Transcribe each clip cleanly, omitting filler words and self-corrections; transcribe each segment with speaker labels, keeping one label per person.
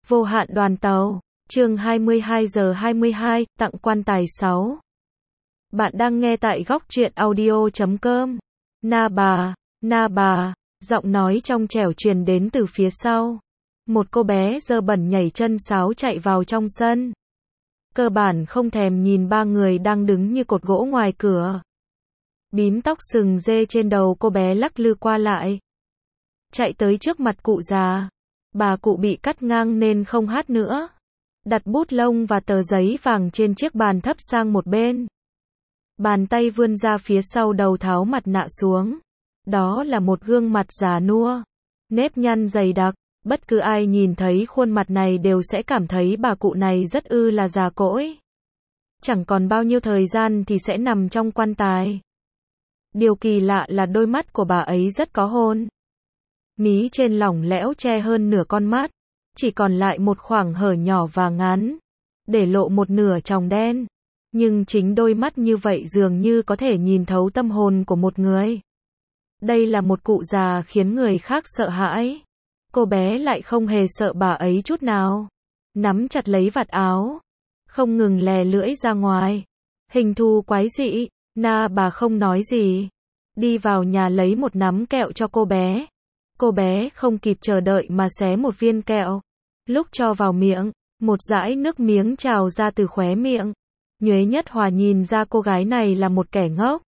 Speaker 1: Vô hạn đoàn tàu, chương 22 giờ 22, tặng quan tài 6. Bạn đang nghe tại góc truyện audio.com. Na bà, giọng nói trong trẻo truyền đến từ phía sau. Một cô bé dơ bẩn nhảy chân sáo chạy vào trong sân. Cơ bản không thèm nhìn ba người đang đứng như cột gỗ ngoài cửa. Bím tóc sừng dê trên đầu cô bé lắc lư qua lại. Chạy tới trước mặt cụ già. Bà cụ bị cắt ngang nên không hát nữa. Đặt bút lông và tờ giấy vàng trên chiếc bàn thấp sang một bên. Bàn tay vươn ra phía sau đầu tháo mặt nạ xuống. Đó là một gương mặt già nua, nếp nhăn dày đặc. Bất cứ ai nhìn thấy khuôn mặt này đều sẽ cảm thấy bà cụ này rất là già cỗi. Chẳng còn bao nhiêu thời gian thì sẽ nằm trong quan tài. Điều kỳ lạ là đôi mắt của bà ấy rất có hồn. Mí trên lỏng lẽo che hơn nửa con mắt, chỉ còn lại một khoảng hở nhỏ và ngắn, để lộ một nửa tròng đen. Nhưng chính đôi mắt như vậy dường như có thể nhìn thấu tâm hồn của một người. Đây là một cụ già khiến người khác sợ hãi. Cô bé lại không hề sợ bà ấy chút nào. Nắm chặt lấy vạt áo, không ngừng lè lưỡi ra ngoài. Hình thù quái dị, Na bà không nói gì. Đi vào nhà lấy một nắm kẹo cho cô bé. Cô bé không kịp chờ đợi mà xé một viên kẹo. Lúc cho vào miệng, một dải nước miếng trào ra từ khóe miệng. Nhuế Nhất Hòa nhìn ra cô gái này là một kẻ ngốc.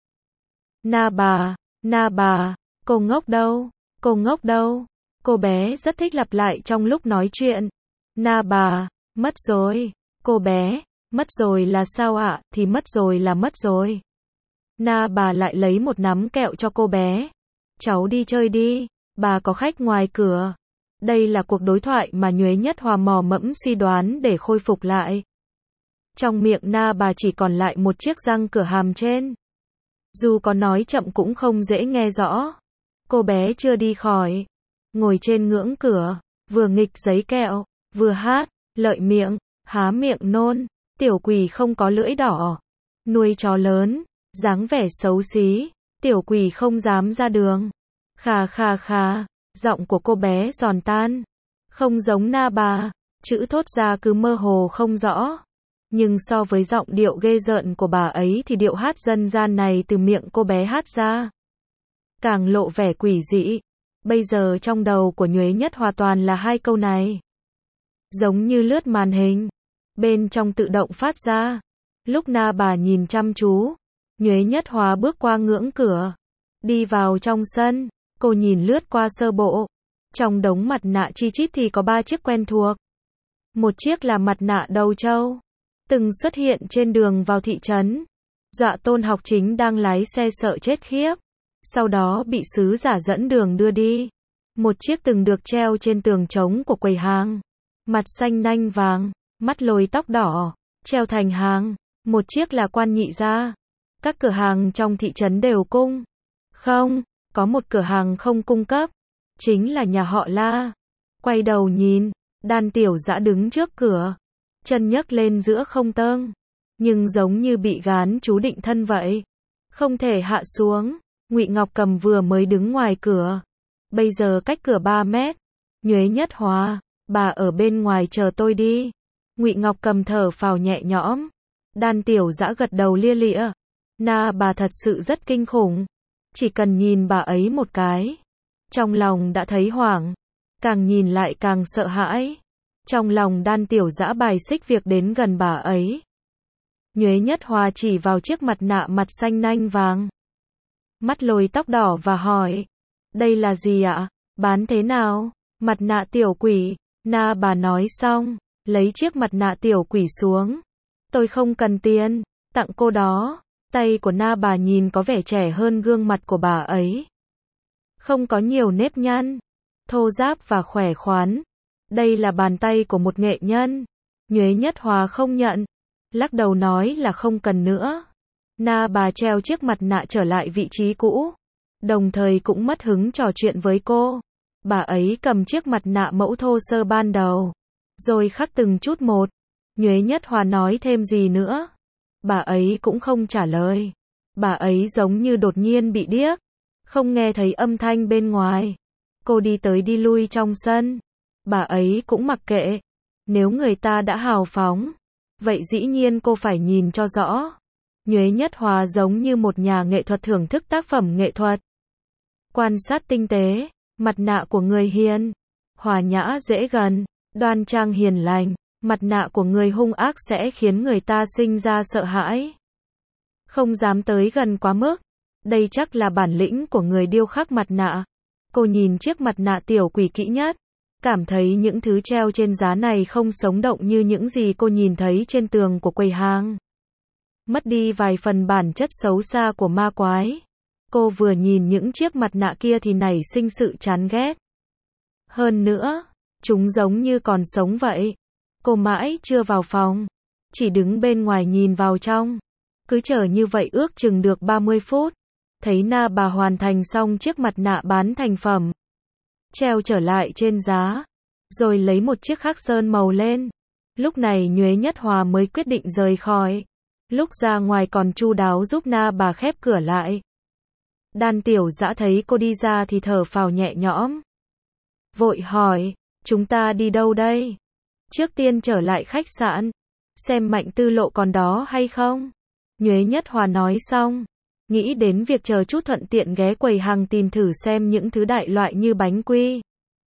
Speaker 1: Na bà, cô ngốc đâu, cô ngốc đâu. Cô bé rất thích lặp lại trong lúc nói chuyện. Na bà, mất rồi. Cô bé, mất rồi là sao ạ? Thì mất rồi là mất rồi. Na bà lại lấy một nắm kẹo cho cô bé. Cháu đi chơi đi, bà có khách ngoài cửa. Đây là cuộc đối thoại mà Nhuế Nhất Hòa mò mẫm suy đoán để khôi phục lại. Trong miệng Na bà chỉ còn lại một chiếc răng cửa hàm trên. Dù có nói chậm cũng không dễ nghe rõ. Cô bé chưa đi khỏi. Ngồi trên ngưỡng cửa, vừa nghịch giấy kẹo, vừa hát, lợi miệng, há miệng nôn. Tiểu quỷ không có lưỡi đỏ. Nuôi chó lớn, dáng vẻ xấu xí. Tiểu quỷ không dám ra đường. Khà. Giọng của cô bé giòn tan. Không giống Na bà. Chữ thốt ra cứ mơ hồ không rõ. Nhưng so với giọng điệu ghê rợn của bà ấy thì điệu hát dân gian này từ miệng cô bé hát ra càng lộ vẻ quỷ dị. Bây giờ trong đầu của Nhuế Nhất Hòa toàn là hai câu này. Giống như lướt màn hình. Bên trong tự động phát ra. Lúc Na bà nhìn chăm chú, Nhuế Nhất Hòa bước qua ngưỡng cửa. Đi vào trong sân. Cô nhìn lướt qua sơ bộ. Trong đống mặt nạ chi chít thì có 3 chiếc quen thuộc. Một chiếc là mặt nạ đầu trâu. Từng xuất hiện trên đường vào thị trấn. Dọa Tôn Học Chính đang lái xe sợ chết khiếp. Sau đó bị sứ giả dẫn đường đưa đi. Một chiếc từng được treo trên tường trống của quầy hàng. Mặt xanh nanh vàng, mắt lồi tóc đỏ, treo thành hàng. Một chiếc là quan nhị gia. Các cửa hàng trong thị trấn đều cung. Không, có một cửa hàng không cung cấp. Chính là nhà họ La. Quay đầu nhìn, Đan Tiểu Dã đứng trước cửa. Chân nhấc lên giữa không tâng. Nhưng giống như bị gán chú định thân vậy. Không thể hạ xuống. Ngụy Ngọc Cầm vừa mới đứng ngoài cửa. Bây giờ cách cửa 3 mét. Nhuế Nhất Hòa, bà ở bên ngoài chờ tôi đi. Ngụy Ngọc Cầm thở phào nhẹ nhõm. Đan Tiểu Dã gật đầu lia lịa. Na bà thật sự rất kinh khủng. Chỉ cần nhìn bà ấy một cái. Trong lòng đã thấy hoảng. Càng nhìn lại càng sợ hãi. Trong lòng Đan Tiểu Dã bài xích việc đến gần bà ấy. Nhuế Nhất Hòa chỉ vào chiếc mặt nạ mặt xanh nanh vàng. Mắt lồi tóc đỏ và hỏi. Đây là gì ạ? Bán thế nào? Mặt nạ tiểu quỷ. Na bà nói xong, lấy chiếc mặt nạ tiểu quỷ xuống. Tôi không cần tiền, tặng cô đó. Tay của Na bà nhìn có vẻ trẻ hơn gương mặt của bà ấy. Không có nhiều nếp nhăn, thô ráp và khỏe khoắn. Đây là bàn tay của một nghệ nhân. Nhuế Nhất Hòa không nhận, lắc đầu nói là không cần nữa. Na bà treo chiếc mặt nạ trở lại vị trí cũ, đồng thời cũng mất hứng trò chuyện với cô. Bà ấy cầm chiếc mặt nạ mẫu thô sơ ban đầu, rồi khắc từng chút một. Nhuế Nhất Hòa nói thêm gì nữa, bà ấy cũng không trả lời. Bà ấy giống như đột nhiên bị điếc, không nghe thấy âm thanh bên ngoài. Cô đi tới đi lui trong sân. Bà ấy cũng mặc kệ. Nếu người ta đã hào phóng, vậy dĩ nhiên cô phải nhìn cho rõ. Nhuế Nhất Hòa giống như một nhà nghệ thuật thưởng thức tác phẩm nghệ thuật. Quan sát tinh tế, mặt nạ của người hiền, hòa nhã dễ gần, đoan trang hiền lành, mặt nạ của người hung ác sẽ khiến người ta sinh ra sợ hãi. Không dám tới gần quá mức. Đây chắc là bản lĩnh của người điêu khắc mặt nạ. Cô nhìn chiếc mặt nạ tiểu quỷ kỹ nhất, cảm thấy những thứ treo trên giá này không sống động như những gì cô nhìn thấy trên tường của quầy hàng. Mất đi vài phần bản chất xấu xa của ma quái. Cô vừa nhìn những chiếc mặt nạ kia thì nảy sinh sự chán ghét. Hơn nữa, chúng giống như còn sống vậy. Cô mãi chưa vào phòng, chỉ đứng bên ngoài nhìn vào trong. Cứ chờ như vậy ước chừng được 30 phút. Thấy Na Bà hoàn thành xong chiếc mặt nạ bán thành phẩm, treo trở lại trên giá, rồi lấy một chiếc khác sơn màu lên. Lúc này Nhuế Nhất Hòa mới quyết định rời khỏi. Lúc ra ngoài còn chu đáo giúp Na Bà khép cửa lại. Đan Tiểu Dã thấy cô đi ra thì thở phào nhẹ nhõm. Vội hỏi, chúng ta đi đâu đây? Trước tiên trở lại khách sạn, xem Mạnh Tư Lộ còn đó hay không? Nhuế Nhất Hòa nói xong, nghĩ đến việc chờ chút thuận tiện ghé quầy hàng tìm thử xem những thứ đại loại như bánh quy,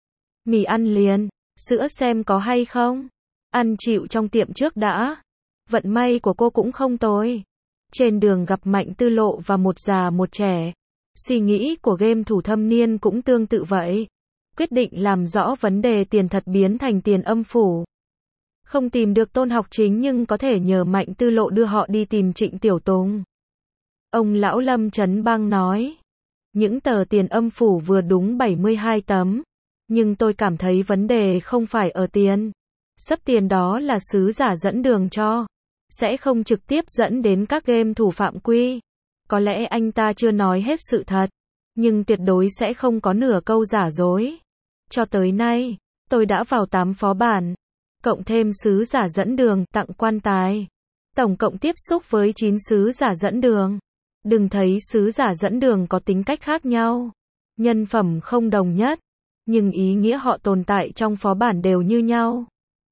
Speaker 1: mì ăn liền, sữa xem có hay không. Ăn chịu trong tiệm trước đã. Vận may của cô cũng không tồi. Trên đường gặp Mạnh Tư Lộ và một già một trẻ. Suy nghĩ của game thủ thâm niên cũng tương tự vậy. Quyết định làm rõ vấn đề tiền thật biến thành tiền âm phủ. Không tìm được Tôn Học Chính nhưng có thể nhờ Mạnh Tư Lộ đưa họ đi tìm Trịnh Tiểu Tùng. Ông lão Lâm Chấn Bang nói, những tờ tiền âm phủ vừa đúng 72 tấm, nhưng tôi cảm thấy vấn đề không phải ở tiền. Sắp tiền đó là sứ giả dẫn đường cho, sẽ không trực tiếp dẫn đến các game thủ phạm quy. Có lẽ anh ta chưa nói hết sự thật, nhưng tuyệt đối sẽ không có nửa câu giả dối. Cho tới nay, tôi đã vào 8 phó bản, cộng thêm sứ giả dẫn đường, tặng quan tài. Tổng cộng tiếp xúc với 9 sứ giả dẫn đường. Đừng thấy sứ giả dẫn đường có tính cách khác nhau, nhân phẩm không đồng nhất, nhưng ý nghĩa họ tồn tại trong phó bản đều như nhau.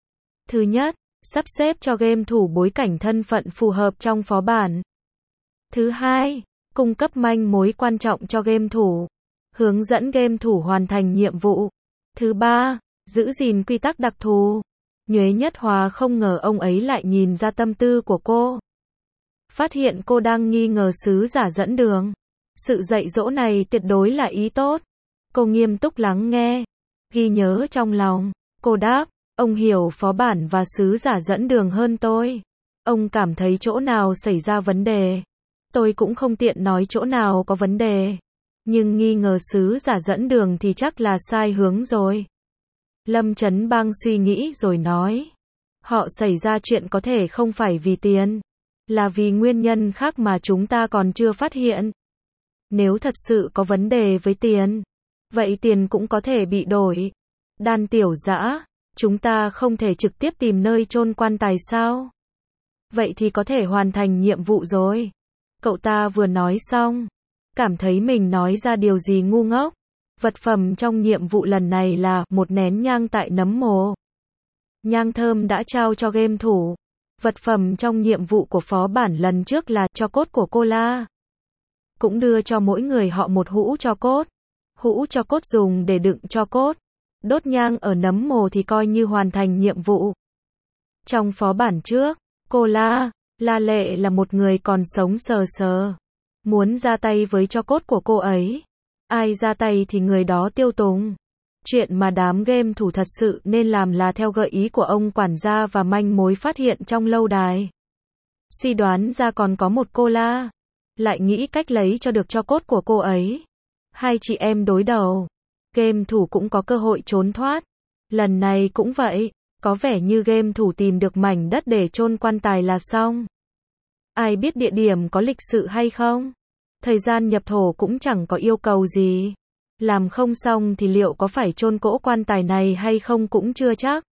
Speaker 1: Thứ nhất, sắp xếp cho game thủ bối cảnh thân phận phù hợp trong phó bản. Thứ hai, cung cấp manh mối quan trọng cho game thủ, hướng dẫn game thủ hoàn thành nhiệm vụ. Thứ ba, giữ gìn quy tắc đặc thù. Nhuế Nhất Hòa không ngờ ông ấy lại nhìn ra tâm tư của cô. Phát hiện cô đang nghi ngờ sứ giả dẫn đường. Sự dạy dỗ này tuyệt đối là ý tốt. Cô nghiêm túc lắng nghe, ghi nhớ trong lòng. Cô đáp, ông hiểu phó bản và sứ giả dẫn đường hơn tôi. Ông cảm thấy chỗ nào xảy ra vấn đề. Tôi cũng không tiện nói chỗ nào có vấn đề. Nhưng nghi ngờ sứ giả dẫn đường thì chắc là sai hướng rồi. Lâm Chấn Bang suy nghĩ rồi nói. Họ xảy ra chuyện có thể không phải vì tiền, là vì nguyên nhân khác mà chúng ta còn chưa phát hiện. Nếu thật sự có vấn đề với tiền, vậy tiền cũng có thể bị đổi. Đan Tiểu Dã, chúng ta không thể trực tiếp tìm nơi chôn quan tài sao? Vậy thì có thể hoàn thành nhiệm vụ rồi. Cậu ta vừa nói xong, cảm thấy mình nói ra điều gì ngu ngốc. Vật phẩm trong nhiệm vụ lần này là một nén nhang tại nấm mồ. Nhang thơm đã trao cho game thủ. Vật phẩm trong nhiệm vụ của phó bản lần trước là tro cốt của Cola. Cũng đưa cho mỗi người họ một hũ tro cốt. Hũ tro cốt dùng để đựng tro cốt. Đốt nhang ở nấm mồ thì coi như hoàn thành nhiệm vụ. Trong phó bản trước, Cola, La Lệ là một người còn sống sờ sờ. Muốn ra tay với tro cốt của cô ấy. Ai ra tay thì người đó tiêu tùng. Chuyện mà đám game thủ thật sự nên làm là theo gợi ý của ông quản gia và manh mối phát hiện trong lâu đài. Suy đoán ra còn có một Cola. Lại nghĩ cách lấy cho được tro cốt của cô ấy. Hai chị em đối đầu. Game thủ cũng có cơ hội trốn thoát. Lần này cũng vậy. Có vẻ như game thủ tìm được mảnh đất để chôn quan tài là xong. Ai biết địa điểm có lịch sự hay không? Thời gian nhập thổ cũng chẳng có yêu cầu gì. Làm không xong thì liệu có phải chôn cỗ quan tài này hay không cũng chưa chắc.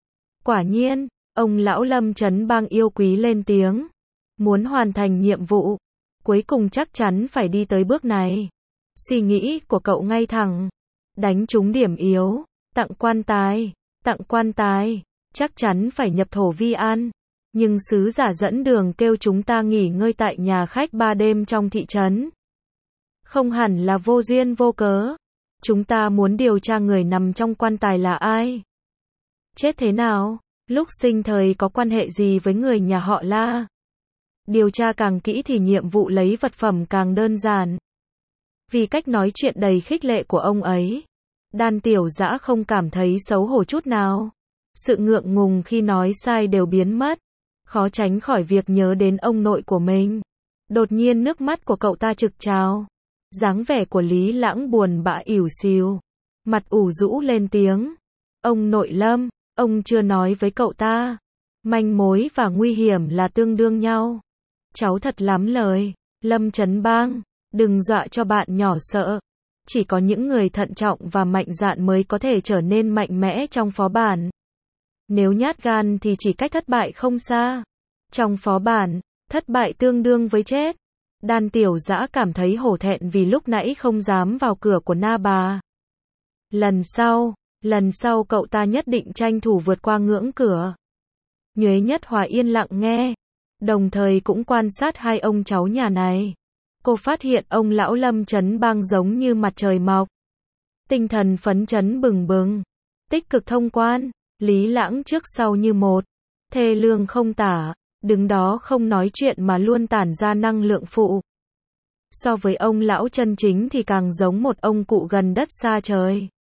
Speaker 1: Quả nhiên, ông lão Lâm Chấn Bang yêu quý lên tiếng. Muốn hoàn thành nhiệm vụ, cuối cùng chắc chắn phải đi tới bước này. Suy nghĩ của cậu ngay thẳng. Đánh trúng điểm yếu. Tặng quan tài. Tặng quan tài. chắc chắn phải nhập thổ vi an. Nhưng sứ giả dẫn đường kêu chúng ta nghỉ ngơi tại nhà khách 3 đêm trong thị trấn. Không hẳn là vô duyên vô cớ. Chúng ta muốn điều tra người nằm trong quan tài là ai. Chết thế nào, lúc sinh thời có quan hệ gì với người nhà họ La. Điều tra càng kỹ thì nhiệm vụ lấy vật phẩm càng đơn giản. Vì cách nói chuyện đầy khích lệ của ông ấy, Đan Tiểu Dã không cảm thấy xấu hổ chút nào. Sự ngượng ngùng khi nói sai đều biến mất. Khó tránh khỏi việc nhớ đến ông nội của mình. Đột nhiên nước mắt của cậu ta trực trào. Dáng vẻ của Lý Lãng buồn bã ỉu xìu. Mặt ủ rũ lên tiếng. Ông nội Lâm, ông chưa nói với cậu ta. Manh mối và nguy hiểm là tương đương nhau. Cháu thật lắm lời. Lâm Chấn Bang, đừng dọa cho bạn nhỏ sợ. Chỉ có những người thận trọng và mạnh dạn mới có thể trở nên mạnh mẽ trong phó bản. Nếu nhát gan thì chỉ cách thất bại không xa. Trong phó bản, thất bại tương đương với chết. Đan Tiểu Dã cảm thấy hổ thẹn vì lúc nãy không dám vào cửa của Na Bà. Lần sau cậu ta nhất định tranh thủ vượt qua ngưỡng cửa. Nhuế Nhất Hòa yên lặng nghe, đồng thời cũng quan sát hai ông cháu nhà này. Cô phát hiện ông lão Lâm Chấn Bang giống như mặt trời mọc. Tinh thần phấn chấn bừng bừng, tích cực thông quan, Lý Lãng trước sau như một, thê lương không tả, đứng đó không nói chuyện mà luôn tản ra năng lượng phụ. So với ông lão chân chính thì càng giống một ông cụ gần đất xa trời.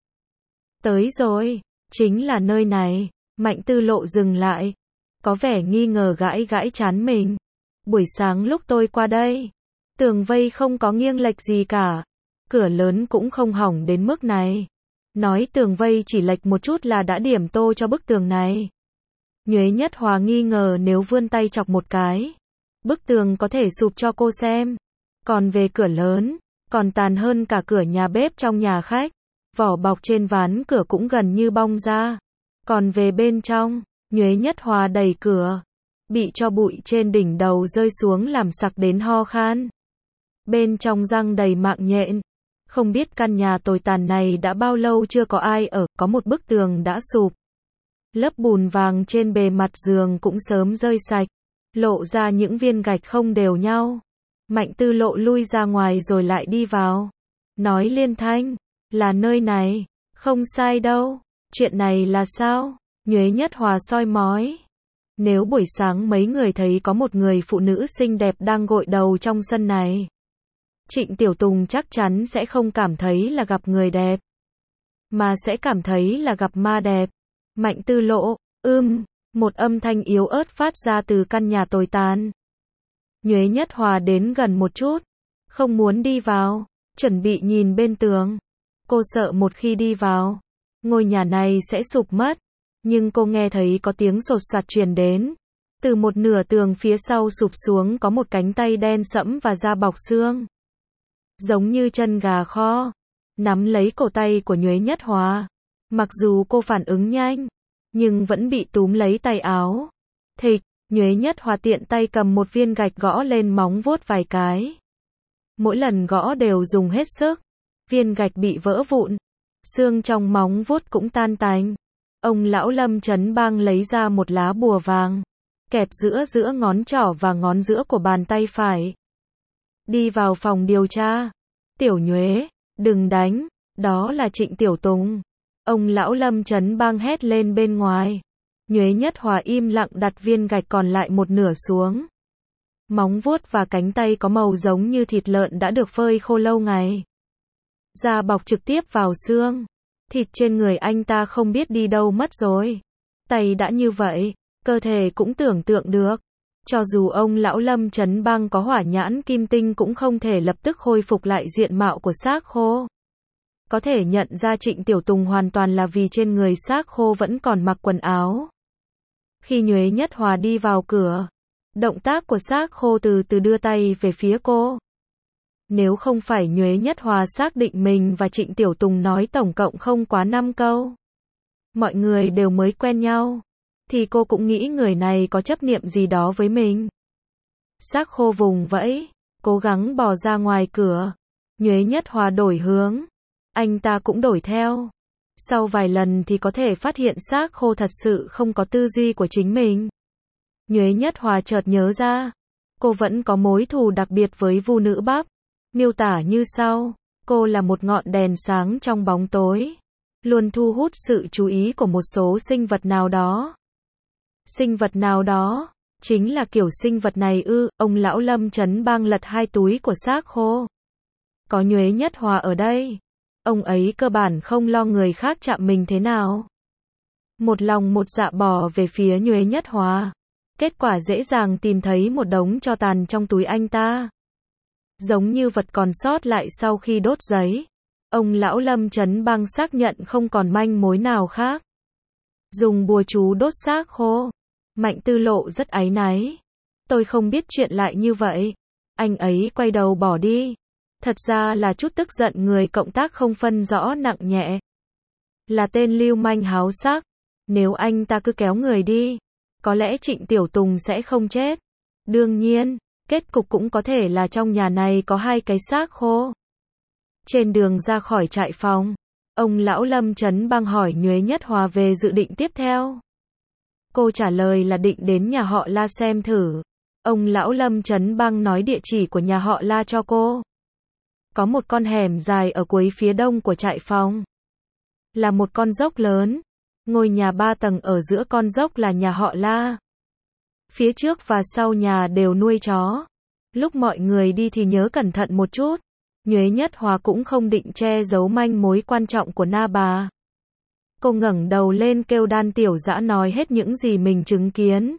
Speaker 1: Tới rồi, chính là nơi này. Mạnh Tư Lộ dừng lại, có vẻ nghi ngờ gãi gãi trán mình. Buổi sáng lúc tôi qua đây, tường vây không có nghiêng lệch gì cả, cửa lớn cũng không hỏng đến mức này. Nói tường vây chỉ lệch một chút là đã điểm tô cho bức tường này. Nhuế Nhất Hòa nghi ngờ nếu vươn tay chọc một cái, bức tường có thể sụp cho cô xem. Còn về cửa lớn, còn tàn hơn cả cửa nhà bếp trong nhà khách. Vỏ bọc trên ván cửa cũng gần như bong ra. Còn về bên trong, Nhuế Nhất Hòa đẩy cửa, bị cho bụi trên đỉnh đầu rơi xuống làm sặc đến ho khan. Bên trong răng đầy mạng nhện. Không biết căn nhà tồi tàn này đã bao lâu chưa có ai ở, có một bức tường đã sụp. Lớp bùn vàng trên bề mặt giường cũng sớm rơi sạch, lộ ra những viên gạch không đều nhau. Mạnh Tư Lộ lui ra ngoài rồi lại đi vào, nói liên thanh, là nơi này, không sai đâu, chuyện này là sao? Nhuế Nhất Hòa soi mói. Nếu buổi sáng mấy người thấy có một người phụ nữ xinh đẹp đang gội đầu trong sân này, Trịnh Tiểu Tùng chắc chắn sẽ không cảm thấy là gặp người đẹp, mà sẽ cảm thấy là gặp ma đẹp. Mạnh Tư Lộ, một âm thanh yếu ớt phát ra từ căn nhà tồi tàn. Nhuế Nhất Hòa đến gần một chút, không muốn đi vào, chuẩn bị nhìn bên tường. Cô sợ một khi đi vào, ngôi nhà này sẽ sụp mất. Nhưng cô nghe thấy có tiếng sột soạt truyền đến. Từ một nửa tường phía sau sụp xuống có một cánh tay đen sẫm và da bọc xương, giống như chân gà kho, nắm lấy cổ tay của Nhuế Nhất Hòa. Mặc dù cô phản ứng nhanh, nhưng vẫn bị túm lấy tay áo. Thịch, Nhuế Nhất Hòa tiện tay cầm một viên gạch gõ lên móng vuốt vài cái. Mỗi lần gõ đều dùng hết sức. Viên gạch bị vỡ vụn, xương trong móng vuốt cũng tan tành. Ông lão Lâm Chấn Bang lấy ra một lá bùa vàng, kẹp giữa ngón trỏ và ngón giữa của bàn tay phải. Đi vào phòng điều tra. Tiểu Nhuế, đừng đánh, đó là Trịnh Tiểu Tùng. Ông lão Lâm Chấn Bang hét lên bên ngoài. Nhuế Nhất Hòa im lặng đặt viên gạch còn lại một nửa xuống. Móng vuốt và cánh tay có màu giống như thịt lợn đã được phơi khô lâu ngày. Da bọc trực tiếp vào xương. Thịt trên người anh ta không biết đi đâu mất rồi. Tay đã như vậy, cơ thể cũng tưởng tượng được. Cho dù ông lão Lâm Chấn Bang có hỏa nhãn kim tinh cũng không thể lập tức khôi phục lại diện mạo của xác khô. Có thể nhận ra Trịnh Tiểu Tùng hoàn toàn là vì trên người xác khô vẫn còn mặc quần áo. Khi Nhuế Nhất Hòa đi vào cửa, động tác của xác khô từ từ đưa tay về phía cô. Nếu không phải Nhuế Nhất Hòa xác định mình và Trịnh Tiểu Tùng nói tổng cộng không quá 5 câu, mọi người đều mới quen nhau, thì cô cũng nghĩ người này có chấp niệm gì đó với mình. Xác khô vùng vẫy, cố gắng bò ra ngoài cửa. Nhuế Nhất Hòa đổi hướng, anh ta cũng đổi theo. Sau vài lần thì có thể phát hiện xác khô thật sự không có tư duy của chính mình. Nhuế Nhất Hòa chợt nhớ ra, cô vẫn có mối thù đặc biệt với Vu Nữ Bắp. Miêu tả như sau, cô là một ngọn đèn sáng trong bóng tối, luôn thu hút sự chú ý của một số sinh vật nào đó. Sinh vật nào đó? Chính là kiểu sinh vật này ư? Ông lão Lâm Chấn Bang lật hai túi của xác khô. Có Nhuế Nhất Hòa ở đây, ông ấy cơ bản không lo người khác chạm mình thế nào. Một lòng một dạ bỏ về phía Nhuế Nhất Hòa. Kết quả dễ dàng tìm thấy một đống tro tàn trong túi anh ta. Giống như vật còn sót lại sau khi đốt giấy. Ông lão Lâm Chấn Bang xác nhận không còn manh mối nào khác. Dùng bùa chú đốt xác khô. Mạnh Tư Lộ rất áy náy. Tôi không biết chuyện lại như vậy. Anh ấy quay đầu bỏ đi. Thật ra là chút tức giận người cộng tác không phân rõ nặng nhẹ. Là tên lưu manh háo sắc. Nếu anh ta cứ kéo người đi, có lẽ Trịnh Tiểu Tùng sẽ không chết. Đương nhiên, kết cục cũng có thể là trong nhà này có hai cái xác khô. Trên đường ra khỏi trại phòng, ông lão Lâm Chấn Bang hỏi Nhuế Nhất Hòa về dự định tiếp theo. Cô trả lời là định đến nhà họ La xem thử. Ông lão Lâm Chấn Bang nói địa chỉ của nhà họ La cho cô. Có một con hẻm dài ở cuối phía đông của trại phòng. Là một con dốc lớn. Ngôi nhà 3 tầng ở giữa con dốc là nhà họ La. Phía trước và sau nhà đều nuôi chó. Lúc mọi người đi thì nhớ cẩn thận một chút. Nhuế Nhất Hòa cũng không định che giấu manh mối quan trọng của Na Bà. Cô ngẩng đầu lên kêu Đan Tiểu Dã nói hết những gì mình chứng kiến.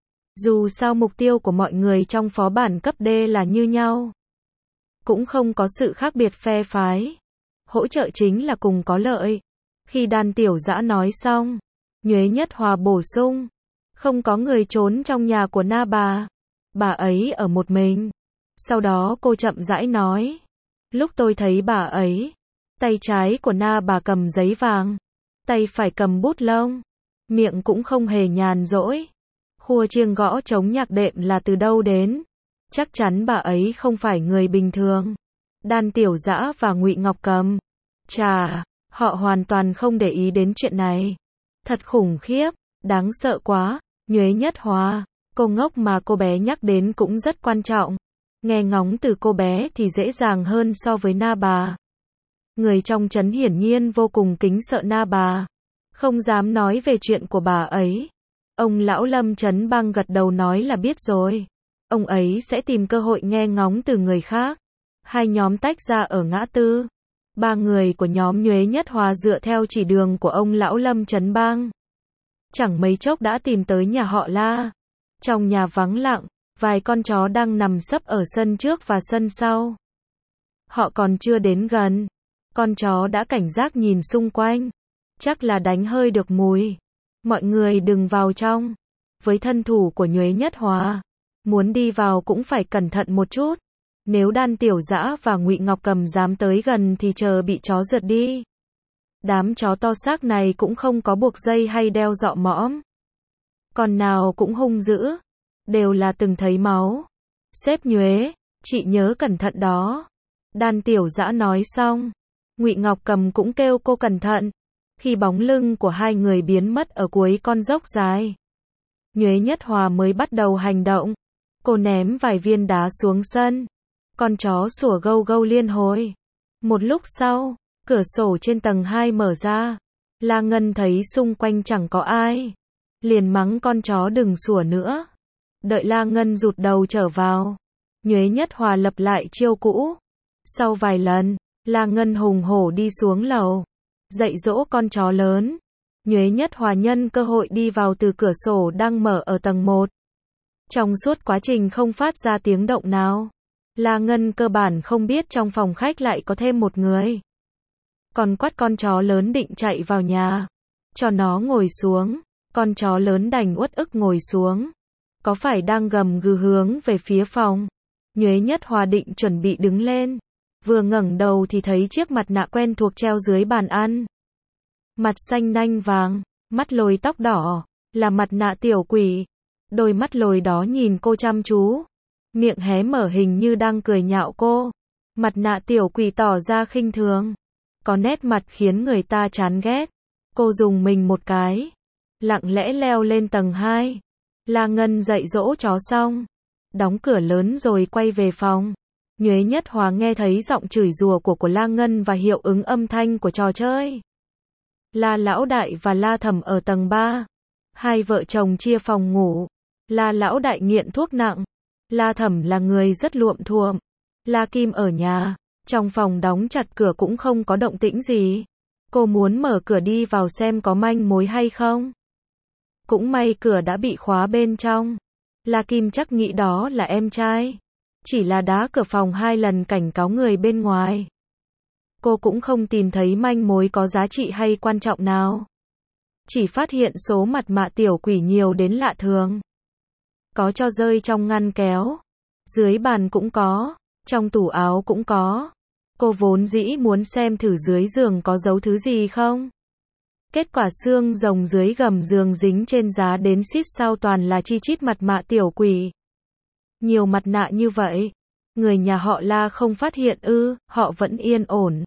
Speaker 1: Dù sao mục tiêu của mọi người trong phó bản cấp D là như nhau. Cũng không có sự khác biệt phe phái. Hỗ trợ chính là cùng có lợi. Khi Đan Tiểu Dã nói xong, Nhuế Nhất Hòa bổ sung. Không có người trốn trong nhà của Na Bà. Bà ấy ở một mình. Sau đó cô chậm rãi nói. Lúc tôi thấy bà ấy, tay trái của Na Bà cầm giấy vàng, tay phải cầm bút lông, miệng cũng không hề nhàn rỗi. Khua chiêng gõ trống nhạc đệm là từ đâu đến? Chắc chắn bà ấy không phải người bình thường. Đan Tiểu Dã và Ngụy Ngọc Cầm. Chà, họ hoàn toàn không để ý đến chuyện này. Thật khủng khiếp, đáng sợ quá. Nhuế Nhất Hòa, cô ngốc mà cô bé nhắc đến cũng rất quan trọng. Nghe ngóng từ cô bé thì dễ dàng hơn so với Na Bà. Người trong trấn hiển nhiên vô cùng kính sợ Na Bà. Không dám nói về chuyện của bà ấy. Ông lão Lâm Chấn Bang gật đầu nói là biết rồi. Ông ấy sẽ tìm cơ hội nghe ngóng từ người khác. Hai nhóm tách ra ở ngã tư. Ba người của nhóm Nhuế Nhất Hòa dựa theo chỉ đường của ông lão Lâm Chấn Bang. Chẳng mấy chốc đã tìm tới nhà họ La. Trong nhà vắng lặng, vài con chó đang nằm sấp ở sân trước và sân sau. Họ còn chưa đến gần. Con chó đã cảnh giác nhìn xung quanh. Chắc là đánh hơi được mùi. Mọi người đừng vào trong. Với thân thủ của Nhuế Nhất Hòa, muốn đi vào cũng phải cẩn thận một chút. Nếu Đan Tiểu Dã và Ngụy Ngọc Cầm dám tới gần thì chờ bị chó rượt đi. Đám chó to xác này cũng không có buộc dây hay đeo dọ mõm. Con nào cũng hung dữ. Đều là từng thấy máu. Sếp Nhuế, chị nhớ cẩn thận đó. Đan Tiểu Dã nói xong. Ngụy Ngọc Cầm cũng kêu cô cẩn thận. Khi bóng lưng của hai người biến mất ở cuối con dốc dài, Nhuế Nhất Hòa mới bắt đầu hành động. Cô ném vài viên đá xuống sân. Con chó sủa gâu gâu liên hồi. Một lúc sau, cửa sổ trên tầng 2 mở ra. La Ngân thấy xung quanh chẳng có ai. Liền mắng con chó đừng sủa nữa. Đợi La Ngân rụt đầu trở vào. Nhuế Nhất Hòa lập lại chiêu cũ. Sau vài lần, La Ngân hùng hổ đi xuống lầu. Dạy dỗ con chó lớn. Nhuế Nhất Hòa nhân cơ hội đi vào từ cửa sổ đang mở ở tầng 1. Trong suốt quá trình không phát ra tiếng động nào. La Ngân cơ bản không biết trong phòng khách lại có thêm một người. Còn quát con chó lớn định chạy vào nhà. Cho nó ngồi xuống. Con chó lớn đành uất ức ngồi xuống. Có phải đang gầm gừ hướng về phía phòng. Nhuế Nhất Hòa định chuẩn bị đứng lên. Vừa ngẩng đầu thì thấy chiếc mặt nạ quen thuộc treo dưới bàn ăn. Mặt xanh nanh vàng, mắt lồi tóc đỏ, là mặt nạ tiểu quỷ. Đôi mắt lồi đó nhìn cô chăm chú. Miệng hé mở hình như đang cười nhạo cô. Mặt nạ tiểu quỷ tỏ ra khinh thường. có nét mặt khiến người ta chán ghét. Cô dùng mình một cái, lặng lẽ leo lên tầng 2. La Ngân dạy dỗ chó xong, đóng cửa lớn rồi quay về phòng. Nhuế Nhất Hòa nghe thấy giọng chửi rủa của La Ngân và hiệu ứng âm thanh của trò chơi. La Lão Đại và La Thẩm ở tầng 3. Hai vợ chồng chia phòng ngủ. La Lão Đại nghiện thuốc nặng. La Thẩm là người rất luộm thuộm. La Kim ở nhà, trong phòng đóng chặt cửa cũng không có động tĩnh gì. Cô muốn mở cửa đi vào xem có manh mối hay không. Cũng may cửa đã bị khóa bên trong. La Kim chắc nghĩ đó là em trai. Chỉ là đá cửa phòng 2 lần cảnh cáo người bên ngoài. Cô cũng không tìm thấy manh mối có giá trị hay quan trọng nào. Chỉ phát hiện số mật mã tiểu quỷ nhiều đến lạ thường. Có cho rơi trong ngăn kéo. Dưới bàn cũng có. Trong tủ áo cũng có. Cô vốn dĩ muốn xem thử dưới giường có giấu thứ gì không. Kết quả xương rồng dưới gầm giường dính trên giá đến xít sao toàn là chi chít mật mã tiểu quỷ. Nhiều mặt nạ như vậy. Người nhà họ La không phát hiện ư, họ vẫn yên ổn.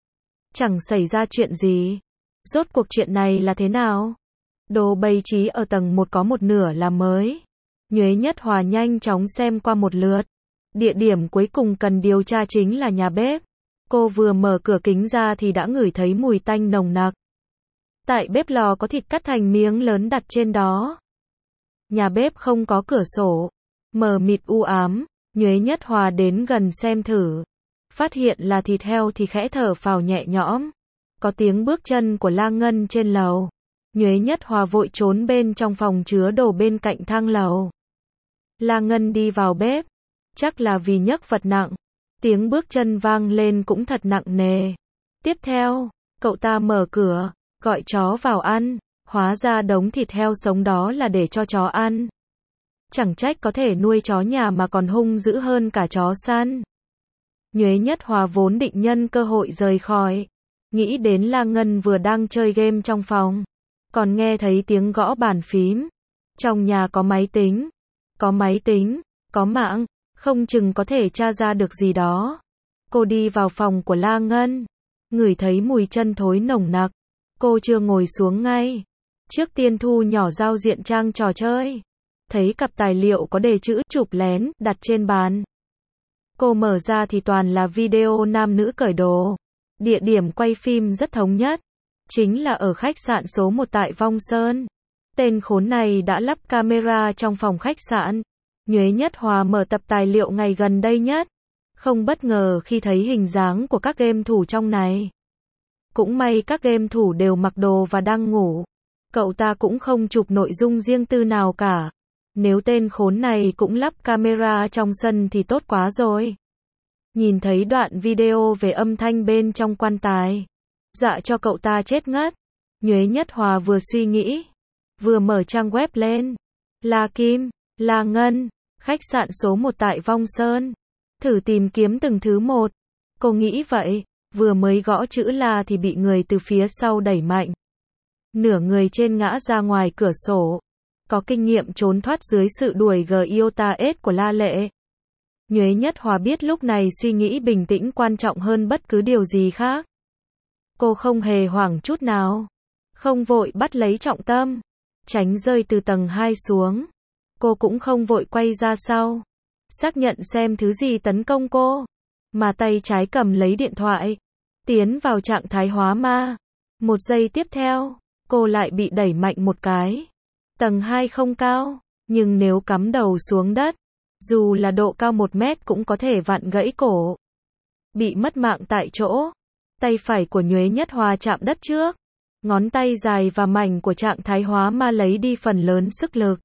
Speaker 1: Chẳng xảy ra chuyện gì. Rốt cuộc chuyện này là thế nào? Đồ bày trí ở tầng 1 có một nửa là mới. Nhuế Nhất Hòa nhanh chóng xem qua một lượt. Địa điểm cuối cùng cần điều tra chính là nhà bếp. Cô vừa mở cửa kính ra thì đã ngửi thấy mùi tanh nồng nặc. Tại bếp lò có thịt cắt thành miếng lớn đặt trên đó. Nhà bếp không có cửa sổ. Mờ mịt u ám. Nhuế Nhất Hòa đến gần xem thử. Phát hiện là thịt heo thì khẽ thở phào nhẹ nhõm. Có tiếng bước chân của La Ngân trên lầu. Nhuế Nhất Hòa vội trốn bên trong phòng chứa đồ bên cạnh thang lầu. La Ngân đi vào bếp. Chắc là vì nhấc vật nặng. Tiếng bước chân vang lên cũng thật nặng nề. Tiếp theo, cậu ta mở cửa, gọi chó vào ăn. Hóa ra đống thịt heo sống đó là để cho chó ăn. Chẳng trách có thể nuôi chó nhà mà còn hung dữ hơn cả chó săn. Nhuế Nhất Hòa vốn định nhân cơ hội rời khỏi. Nghĩ đến La Ngân vừa đang chơi game trong phòng. Còn nghe thấy tiếng gõ bàn phím. Trong nhà có máy tính. Có mạng. Không chừng có thể tra ra được gì đó. Cô đi vào phòng của La Ngân. Ngửi thấy mùi chân thối nồng nặc. Cô chưa ngồi xuống ngay. Trước tiên thu nhỏ giao diện trang trò chơi. Thấy cặp tài liệu có đề chữ chụp lén đặt trên bàn. Cô mở ra thì toàn là video nam nữ cởi đồ. Địa điểm quay phim rất thống nhất. Chính là ở khách sạn số 1 tại Vong Sơn. Tên khốn này đã lắp camera trong phòng khách sạn. Nhuế Nhất Hòa mở tập tài liệu ngày gần đây nhất. Không bất ngờ khi thấy hình dáng của các game thủ trong này. Cũng may các game thủ đều mặc đồ và đang ngủ. Cậu ta cũng không chụp nội dung riêng tư nào cả. Nếu tên khốn này cũng lắp camera trong sân thì tốt quá rồi. Nhìn thấy đoạn video về âm thanh bên trong quan tài. Dọa cho cậu ta chết ngất. Nhuế Nhất Hòa vừa suy nghĩ. Vừa mở trang web lên. La Kim, La Ngân, khách sạn số 1 tại Vong Sơn. Thử tìm kiếm từng thứ một. Cô nghĩ vậy. Vừa mới gõ chữ La thì bị người từ phía sau đẩy mạnh. Nửa người trên ngã ra ngoài cửa sổ. Có kinh nghiệm trốn thoát dưới sự đuổi Giota S của La Lệ. Nhuế Nhất Hòa biết lúc này suy nghĩ bình tĩnh quan trọng hơn bất cứ điều gì khác. Cô không hề hoảng chút nào. Không vội bắt lấy trọng tâm. Tránh rơi từ tầng 2 xuống. Cô cũng không vội quay ra sau. Xác nhận xem thứ gì tấn công cô. Mà tay trái cầm lấy điện thoại. Tiến vào trạng thái hóa ma. Một giây tiếp theo, cô lại bị đẩy mạnh một cái. Tầng 2 không cao, nhưng nếu cắm đầu xuống đất, dù là độ cao 1 mét cũng có thể vặn gãy cổ. Bị mất mạng tại chỗ. Tay phải của Nhuế Nhất Hòa chạm đất trước. Ngón tay dài và mảnh của trạng thái hóa ma lấy đi phần lớn sức lực.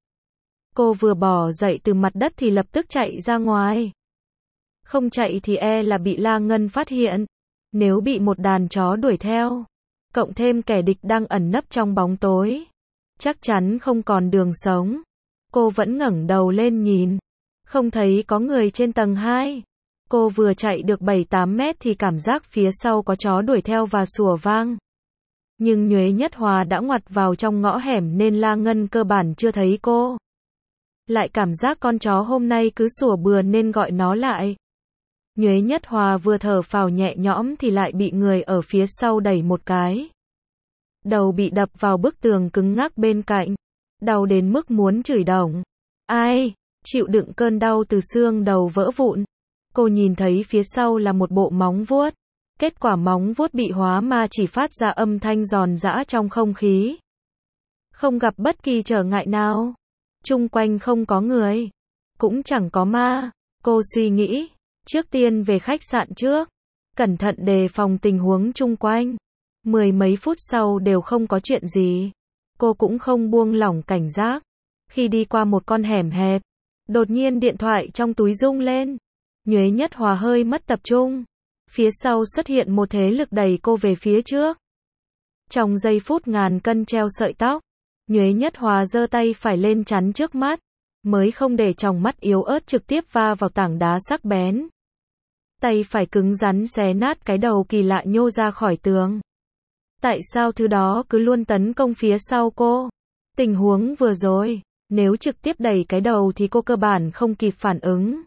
Speaker 1: Cô vừa bỏ dậy từ mặt đất thì lập tức chạy ra ngoài. Không chạy thì là bị La Ngân phát hiện. Nếu bị một đàn chó đuổi theo, cộng thêm kẻ địch đang ẩn nấp trong bóng tối, chắc chắn không còn đường sống. Cô vẫn ngẩng đầu lên nhìn. Không thấy có người trên tầng 2. Cô vừa chạy được 7-8 mét thì cảm giác phía sau có chó đuổi theo và sủa vang. Nhưng Nhuế Nhất Hòa đã ngoặt vào trong ngõ hẻm nên La Ngân cơ bản chưa thấy cô. Lại cảm giác con chó hôm nay cứ sủa bừa nên gọi nó lại. Nhuế Nhất Hòa vừa thở phào nhẹ nhõm thì lại bị người ở phía sau đẩy một cái. Đầu bị đập vào bức tường cứng ngắc bên cạnh. Đau đến mức muốn chửi đồng. Ai? Chịu đựng cơn đau từ xương đầu vỡ vụn. Cô nhìn thấy phía sau là một bộ móng vuốt. Kết quả móng vuốt bị hóa ma chỉ phát ra âm thanh giòn giã trong không khí. Không gặp bất kỳ trở ngại nào. Chung quanh không có người. Cũng chẳng có ma. Cô suy nghĩ. Trước tiên về khách sạn trước. Cẩn thận đề phòng tình huống chung quanh. 10 mấy phút sau đều không có chuyện gì. Cô cũng không buông lỏng cảnh giác. Khi đi qua một con hẻm hẹp, đột nhiên điện thoại trong túi rung lên. Nhuế Nhất Hòa hơi mất tập trung. Phía sau xuất hiện một thế lực đẩy cô về phía trước. Trong giây phút ngàn cân treo sợi tóc, Nhuế Nhất Hòa giơ tay phải lên chắn trước mắt, mới không để tròng mắt yếu ớt trực tiếp va vào tảng đá sắc bén. Tay phải cứng rắn xé nát cái đầu kỳ lạ nhô ra khỏi tường. Tại sao thứ đó cứ luôn tấn công phía sau cô? Tình huống vừa rồi, nếu trực tiếp đẩy cái đầu thì cô cơ bản không kịp phản ứng.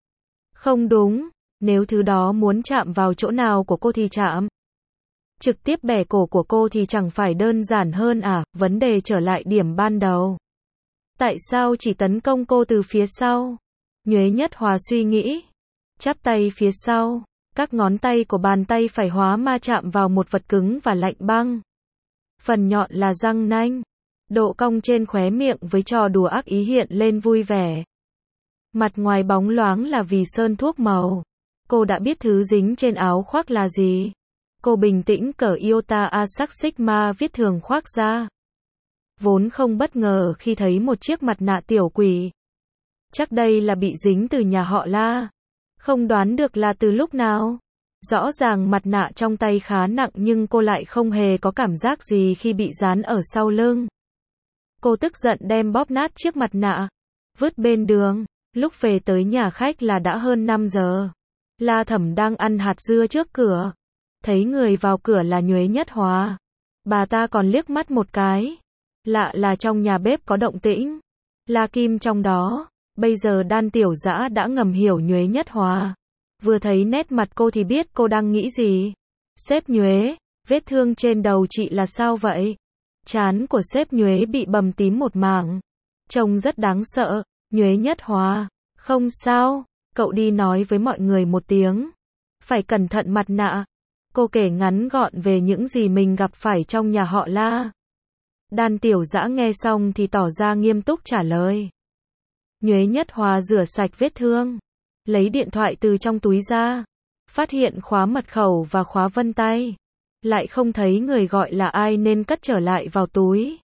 Speaker 1: Không đúng, nếu thứ đó muốn chạm vào chỗ nào của cô thì chạm. Trực tiếp bẻ cổ của cô thì chẳng phải đơn giản hơn à? Vấn đề trở lại điểm ban đầu. Tại sao chỉ tấn công cô từ phía sau? Nhuế Nhất Hòa suy nghĩ. Chắp tay phía sau, các ngón tay của bàn tay phải hóa ma chạm vào một vật cứng và lạnh băng. Phần nhọn là răng nanh. Độ cong trên khóe miệng với trò đùa ác ý hiện lên vui vẻ. Mặt ngoài bóng loáng là vì sơn thuốc màu. Cô đã biết thứ dính trên áo khoác là gì. Cô bình tĩnh cởi Iota Asac Sigma viết thường khoác ra. Vốn không bất ngờ khi thấy một chiếc mặt nạ tiểu quỷ. Chắc đây là bị dính từ nhà họ La. Không đoán được là từ lúc nào. Rõ ràng mặt nạ trong tay khá nặng nhưng cô lại không hề có cảm giác gì khi bị dán ở sau lưng. Cô tức giận đem bóp nát chiếc mặt nạ, vứt bên đường. Lúc về tới nhà khách là đã hơn 5 giờ. La Thẩm đang ăn hạt dưa trước cửa. Thấy người vào cửa là Nhuế Nhất Hòa. Bà ta còn liếc mắt một cái. Lạ là trong nhà bếp có động tĩnh. La Kim trong đó. Bây giờ Đan Tiểu Dã đã ngầm hiểu Nhuế Nhất Hòa. Vừa thấy nét mặt cô thì biết cô đang nghĩ gì. Sếp Nhuế, vết thương trên đầu chị là sao vậy? Trán của sếp Nhuế bị bầm tím một mảng. Trông rất đáng sợ. Nhuế Nhất Hòa, không sao, cậu đi nói với mọi người một tiếng. Phải cẩn thận mặt nạ. Cô kể ngắn gọn về những gì mình gặp phải trong nhà họ La. Đan Tiểu Dã nghe xong thì tỏ ra nghiêm túc trả lời. Nhuế Nhất Hòa rửa sạch vết thương, lấy điện thoại từ trong túi ra, phát hiện khóa mật khẩu và khóa vân tay. Lại không thấy người gọi là ai nên cất trở lại vào túi.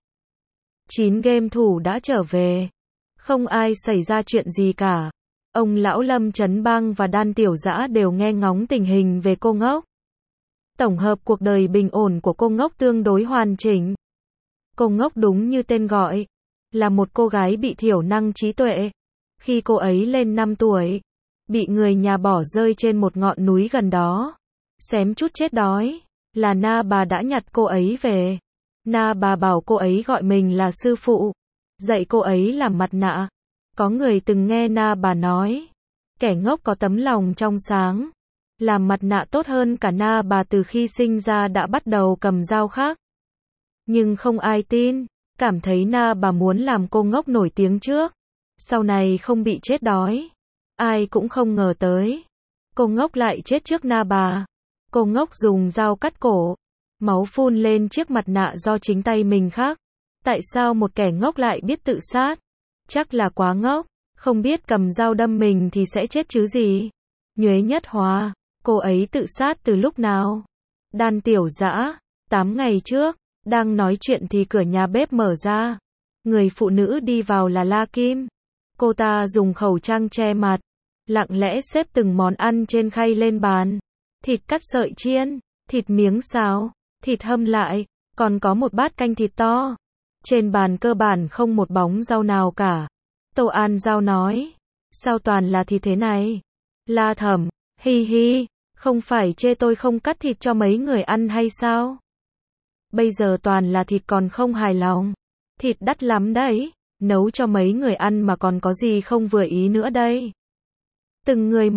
Speaker 1: 9 game thủ đã trở về. Không ai xảy ra chuyện gì cả. Ông lão Lâm Chấn Bang và Đan Tiểu Dã đều nghe ngóng tình hình về cô ngốc. Tổng hợp cuộc đời bình ổn của cô ngốc tương đối hoàn chỉnh. Cô ngốc đúng như tên gọi, là một cô gái bị thiểu năng trí tuệ. Khi cô ấy lên 5 tuổi, bị người nhà bỏ rơi trên một ngọn núi gần đó. Xém chút chết đói, là Na Bà đã nhặt cô ấy về. Na Bà bảo cô ấy gọi mình là sư phụ, dạy cô ấy làm mặt nạ. Có người từng nghe Na Bà nói, kẻ ngốc có tấm lòng trong sáng, làm mặt nạ tốt hơn cả Na Bà từ khi sinh ra đã bắt đầu cầm dao khác. Nhưng không ai tin, cảm thấy Na Bà muốn làm cô ngốc nổi tiếng trước, sau này không bị chết đói. Ai cũng không ngờ tới, cô ngốc lại chết trước Na Bà. Cô ngốc dùng dao cắt cổ, máu phun lên chiếc mặt nạ do chính tay mình khắc. Tại sao một kẻ ngốc lại biết tự sát? Chắc là quá ngốc, không biết cầm dao đâm mình thì sẽ chết chứ gì. Nhuế Nhất Hòa, cô ấy tự sát từ lúc nào? Đan Tiểu Dã, 8 ngày trước, đang nói chuyện thì cửa nhà bếp mở ra. Người phụ nữ đi vào là La Kim. Cô ta dùng khẩu trang che mặt, lặng lẽ xếp từng món ăn trên khay lên bàn. Thịt cắt sợi chiên, thịt miếng xào, thịt hâm lại, còn có một bát canh thịt to. Trên bàn cơ bản không một bóng rau nào cả. Tô An Giao nói, sao toàn là thịt thế này? La Thẩm, hi hi, không phải chê tôi không cắt thịt cho mấy người ăn hay sao? Bây giờ toàn là thịt còn không hài lòng. Thịt đắt lắm đấy, nấu cho mấy người ăn mà còn có gì không vừa ý nữa đây. Từng người một,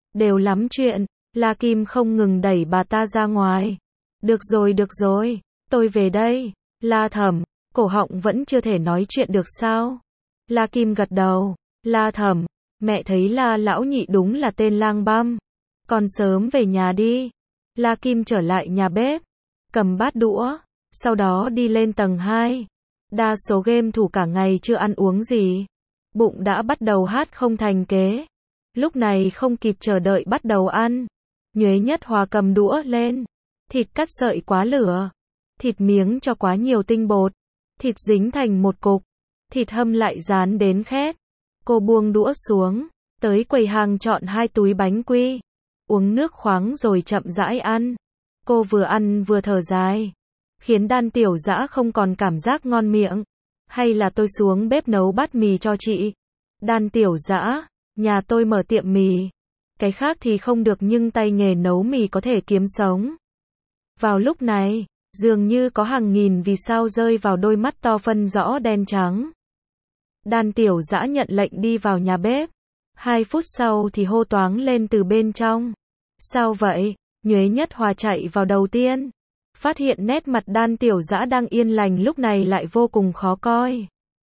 Speaker 1: đều lắm chuyện. La Kim không ngừng đẩy bà ta ra ngoài. Được rồi, tôi về đây. La Thẩm, cổ họng vẫn chưa thể nói chuyện được sao? La Kim gật đầu. La Thẩm, mẹ thấy La lão nhị đúng là tên lang băm. Con sớm về nhà đi. La Kim trở lại nhà bếp, cầm bát đũa, sau đó đi lên tầng 2. Đa số game thủ cả ngày chưa ăn uống gì, bụng đã bắt đầu hát không thành kế. Lúc này không kịp chờ đợi bắt đầu ăn. Nhuế Nhất Hòa cầm đũa lên, thịt cắt sợi quá lửa, thịt miếng cho quá nhiều tinh bột, thịt dính thành một cục, thịt hâm lại dán đến khét. Cô buông đũa xuống, tới quầy hàng chọn 2 túi bánh quy, uống nước khoáng rồi chậm rãi ăn. Cô vừa ăn vừa thở dài, khiến Đan Tiểu Dã không còn cảm giác ngon miệng. Hay là tôi xuống bếp nấu bát mì cho chị? Đan Tiểu Dã, nhà tôi mở tiệm mì, cái khác thì không được nhưng tay nghề nấu mì có thể kiếm sống. Vào lúc này, dường như có hàng nghìn vì sao rơi vào đôi mắt to phân rõ đen trắng. Đan Tiểu Dã nhận lệnh đi vào nhà bếp. 2 phút sau thì hô toáng lên từ bên trong. Sao vậy? Nhuế Nhất Hòa chạy vào đầu tiên, phát hiện nét mặt Đan Tiểu Dã đang yên lành lúc này lại vô cùng khó coi.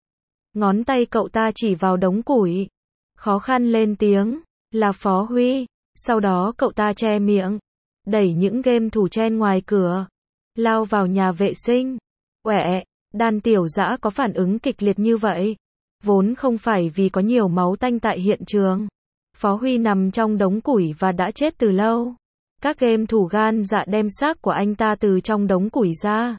Speaker 1: Ngón tay cậu ta chỉ vào đống củi, khó khăn lên tiếng, là Phó Huy. Sau đó cậu ta che miệng, đẩy những game thủ chen ngoài cửa, lao vào nhà vệ sinh. Uệ, Đan Tiểu Dã có phản ứng kịch liệt như vậy, vốn không phải vì có nhiều máu tanh tại hiện trường. Phó Huy nằm trong đống củi và đã chết từ lâu. Các game thủ gan dạ đem xác của anh ta từ trong đống củi ra,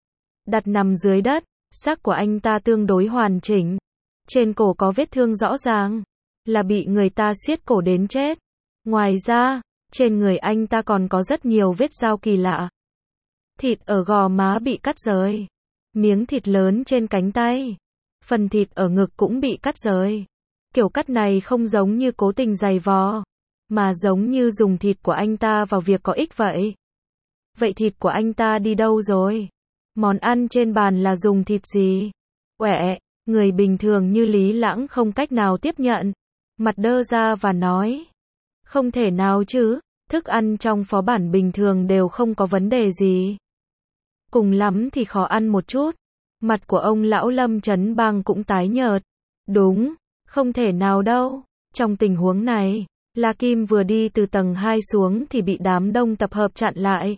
Speaker 1: đặt nằm dưới đất. Xác của anh ta tương đối hoàn chỉnh, trên cổ có vết thương rõ ràng, là bị người ta siết cổ đến chết. Ngoài ra, trên người anh ta còn có rất nhiều vết dao kỳ lạ. Thịt ở gò má bị cắt rời, miếng thịt lớn trên cánh tay, phần thịt ở ngực cũng bị cắt rời. Kiểu cắt này không giống như cố tình giày vò, mà giống như dùng thịt của anh ta vào việc có ích vậy. Vậy thịt của anh ta đi đâu rồi? Món ăn trên bàn là dùng thịt gì? Uệ, người bình thường như Lý Lãng không cách nào tiếp nhận. Mặt đơ ra và nói, không thể nào chứ, thức ăn trong phó bản bình thường đều không có vấn đề gì. Cùng lắm thì khó ăn một chút. Mặt của ông lão Lâm Chấn Bang cũng tái nhợt. Đúng, không thể nào đâu. Trong tình huống này, La Kim vừa đi từ tầng 2 xuống thì bị đám đông tập hợp chặn lại.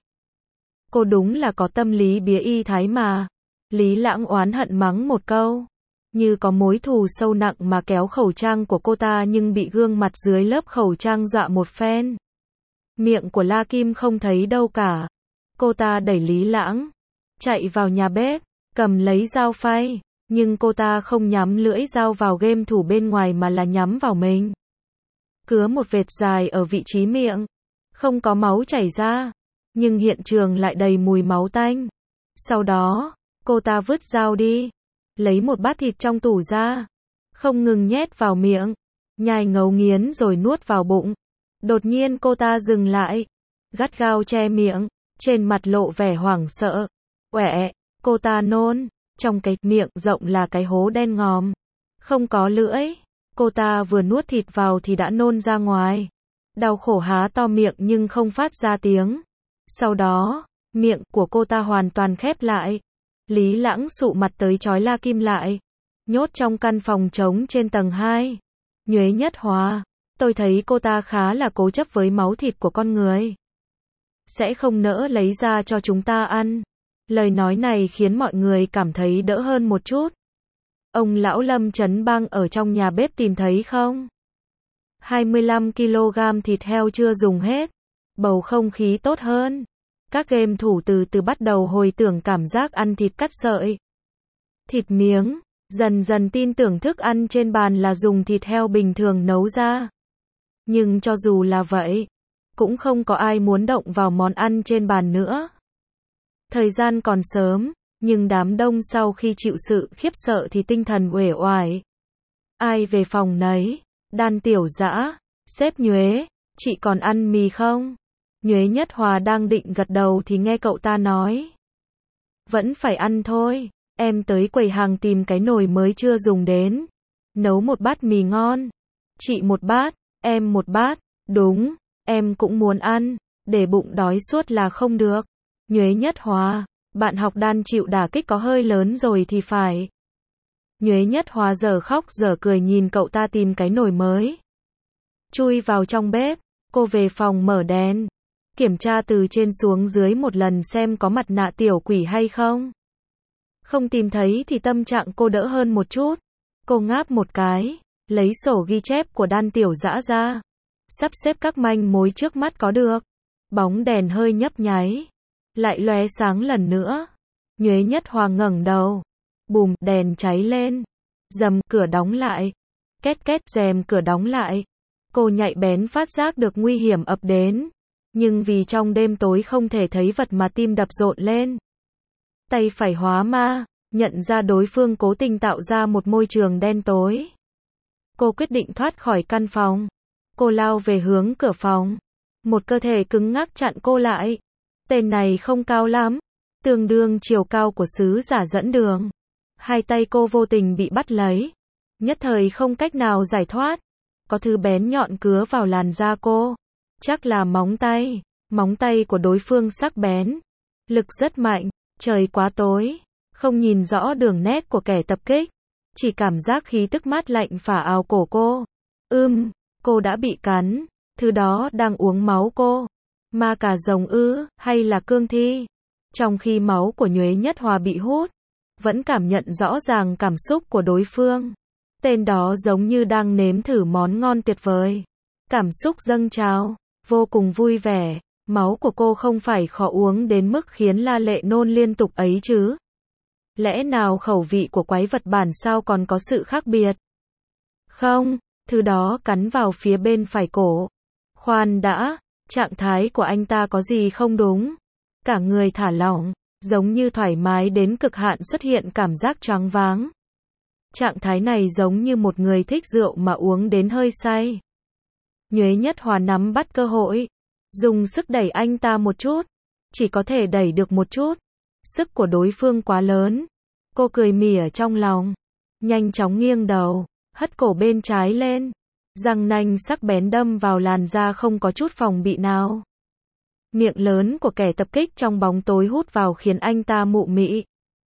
Speaker 1: Cô đúng là có tâm lý bía y thái mà. Lý Lãng oán hận mắng một câu, như có mối thù sâu nặng mà kéo khẩu trang của cô ta nhưng bị gương mặt dưới lớp khẩu trang dọa một phen. Miệng của La Kim không thấy đâu cả. Cô ta đẩy Lý Lãng, chạy vào nhà bếp, cầm lấy dao phay, nhưng cô ta không nhắm lưỡi dao vào game thủ bên ngoài mà là nhắm vào mình. Cứa một vệt dài ở vị trí miệng, không có máu chảy ra, nhưng hiện trường lại đầy mùi máu tanh. Sau đó, cô ta vứt dao đi, lấy một bát thịt trong tủ ra, không ngừng nhét vào miệng, nhai ngấu nghiến rồi nuốt vào bụng. Đột nhiên cô ta dừng lại, gắt gao che miệng, trên mặt lộ vẻ hoảng sợ. Uệ, cô ta nôn, trong cái miệng rộng là cái hố đen ngòm, không có lưỡi. Cô ta vừa nuốt thịt vào thì đã nôn ra ngoài. Đau khổ há to miệng nhưng không phát ra tiếng. Sau đó, miệng của cô ta hoàn toàn khép lại. Lý Lãng sụ mặt tới trói La Kim lại, nhốt trong căn phòng trống trên tầng 2. Nhuế Nhất Hòa, tôi thấy cô ta khá là cố chấp với máu thịt của con người, sẽ không nỡ lấy ra cho chúng ta ăn. Lời nói này khiến mọi người cảm thấy đỡ hơn một chút. Ông lão Lâm Chấn Bang ở trong nhà bếp tìm thấy không? 25 kg thịt heo chưa dùng hết. Bầu không khí tốt hơn. Các game thủ từ từ bắt đầu hồi tưởng cảm giác ăn thịt cắt sợi, thịt miếng, dần dần tin tưởng thức ăn trên bàn là dùng thịt heo bình thường nấu ra. Nhưng cho dù là vậy, cũng không có ai muốn động vào món ăn trên bàn nữa. Thời gian còn sớm, nhưng đám đông sau khi chịu sự khiếp sợ thì tinh thần uể oải. Ai về phòng nấy. Đan Tiểu Dã, sếp Nhuế, chị còn ăn mì không? Nhuế Nhất Hòa đang định gật đầu thì nghe cậu ta nói, vẫn phải ăn thôi, em tới quầy hàng tìm cái nồi mới chưa dùng đến, nấu một bát mì ngon. Chị một bát, em một bát. Đúng, em cũng muốn ăn, để bụng đói suốt là không được. Nhuế Nhất Hòa, bạn học đan chịu đả kích có hơi lớn rồi thì phải. Nhuế Nhất Hòa giờ khóc giờ cười nhìn cậu ta tìm cái nồi mới. Chui vào trong bếp, cô về phòng mở đèn. Kiểm tra từ trên xuống dưới một lần xem có mặt nạ tiểu quỷ hay không. Không tìm thấy thì tâm trạng cô đỡ hơn một chút. Cô ngáp một cái, lấy sổ ghi chép của Đan Tiểu Dã ra. Sắp xếp các manh mối trước mắt có được. Bóng đèn hơi nhấp nháy. Lại lóe sáng lần nữa. Nhuế Nhất Hòa ngẩng đầu. Bùm, đèn cháy lên. Dầm, cửa đóng lại. Két két, rèm cửa đóng lại. Cô nhạy bén phát giác được nguy hiểm ập đến. Nhưng vì trong đêm tối không thể thấy vật mà tim đập rộn lên. Tay phải hóa ma, nhận ra đối phương cố tình tạo ra một môi trường đen tối. Cô quyết định thoát khỏi căn phòng. Cô lao về hướng cửa phòng. Một cơ thể cứng ngắc chặn cô lại. Tên này không cao lắm, tương đương chiều cao của sứ giả dẫn đường. Hai tay cô vô tình bị bắt lấy. Nhất thời không cách nào giải thoát. Có thứ bén nhọn cứa vào làn da cô. Chắc là móng tay. Móng tay của đối phương sắc bén. Lực rất mạnh. Trời quá tối. Không nhìn rõ đường nét của kẻ tập kích. Chỉ cảm giác khí tức mát lạnh phả ào cổ cô. Cô đã bị cắn. Thứ đó đang uống máu cô. Ma cà rồng ư, hay là cương thi? Trong khi máu của Nhuế Nhất Hòa bị hút, vẫn cảm nhận rõ ràng cảm xúc của đối phương. Tên đó giống như đang nếm thử món ngon tuyệt vời. Cảm xúc dâng trào, vô cùng vui vẻ. Máu của cô không phải khó uống đến mức khiến La Lệ nôn liên tục ấy chứ. Lẽ nào khẩu vị của quái vật bản sao còn có sự khác biệt? Không, thứ đó cắn vào phía bên phải cổ. Khoan đã, trạng thái của anh ta có gì không đúng? Cả người thả lỏng, giống như thoải mái đến cực hạn xuất hiện cảm giác choáng váng. Trạng thái này giống như một người thích rượu mà uống đến hơi say. Nhuế Nhất Hòa nắm bắt cơ hội, dùng sức đẩy anh ta một chút, chỉ có thể đẩy được một chút. Sức của đối phương quá lớn. Cô cười mỉa trong lòng, nhanh chóng nghiêng đầu, hất cổ bên trái lên. Răng nanh sắc bén đâm vào làn da không có chút phòng bị nào. Miệng lớn của kẻ tập kích trong bóng tối hút vào khiến anh ta mụ mị.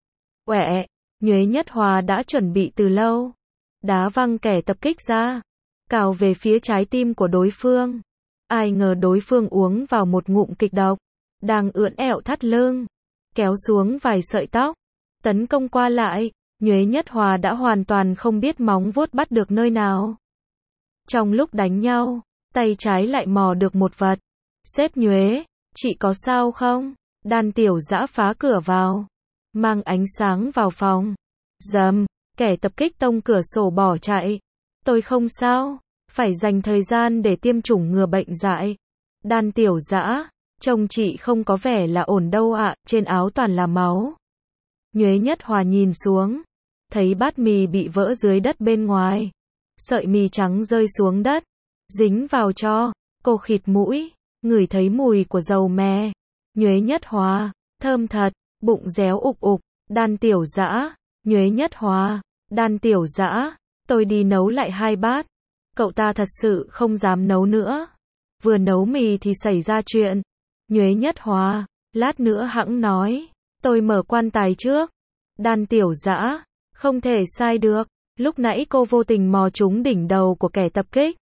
Speaker 1: Uệ, Nhuế Nhất Hòa đã chuẩn bị từ lâu. Đá văng kẻ tập kích ra, cào về phía trái tim của đối phương. Ai ngờ đối phương uống vào một ngụm kịch độc, đang ưỡn ẹo thắt lưng, kéo xuống vài sợi tóc, tấn công qua lại. Nhuế Nhất Hòa đã hoàn toàn không biết móng vuốt bắt được nơi nào. Trong lúc đánh nhau, tay trái lại mò được một vật. Sếp Nhuế, chị có sao không? Đan Tiểu Dã phá cửa vào, mang ánh sáng vào phòng. Dầm, kẻ tập kích tông cửa sổ bỏ chạy. Tôi không sao, phải dành thời gian để tiêm chủng ngừa bệnh dại. Đan Tiểu Dã, trông chị không có vẻ là ổn đâu ạ, trên áo toàn là máu. Nhuế Nhất Hòa nhìn xuống, thấy bát mì bị vỡ dưới đất bên ngoài. Sợi mì trắng rơi xuống đất, dính vào cho, cô khịt mũi, ngửi thấy mùi của dầu mè. Nhuế Nhất Hòa, thơm thật, bụng réo ục ục. Đan Tiểu Dã, Nhuế Nhất Hòa, Đan Tiểu Dã, tôi đi nấu lại 2 bát. Cậu ta thật sự không dám nấu nữa. Vừa nấu mì thì xảy ra chuyện. Nhuế Nhất Hòa, lát nữa hẵng nói, tôi mở quan tài trước. Đan Tiểu Dã, không thể sai được. Lúc nãy cô vô tình mò trúng đỉnh đầu của kẻ tập kích.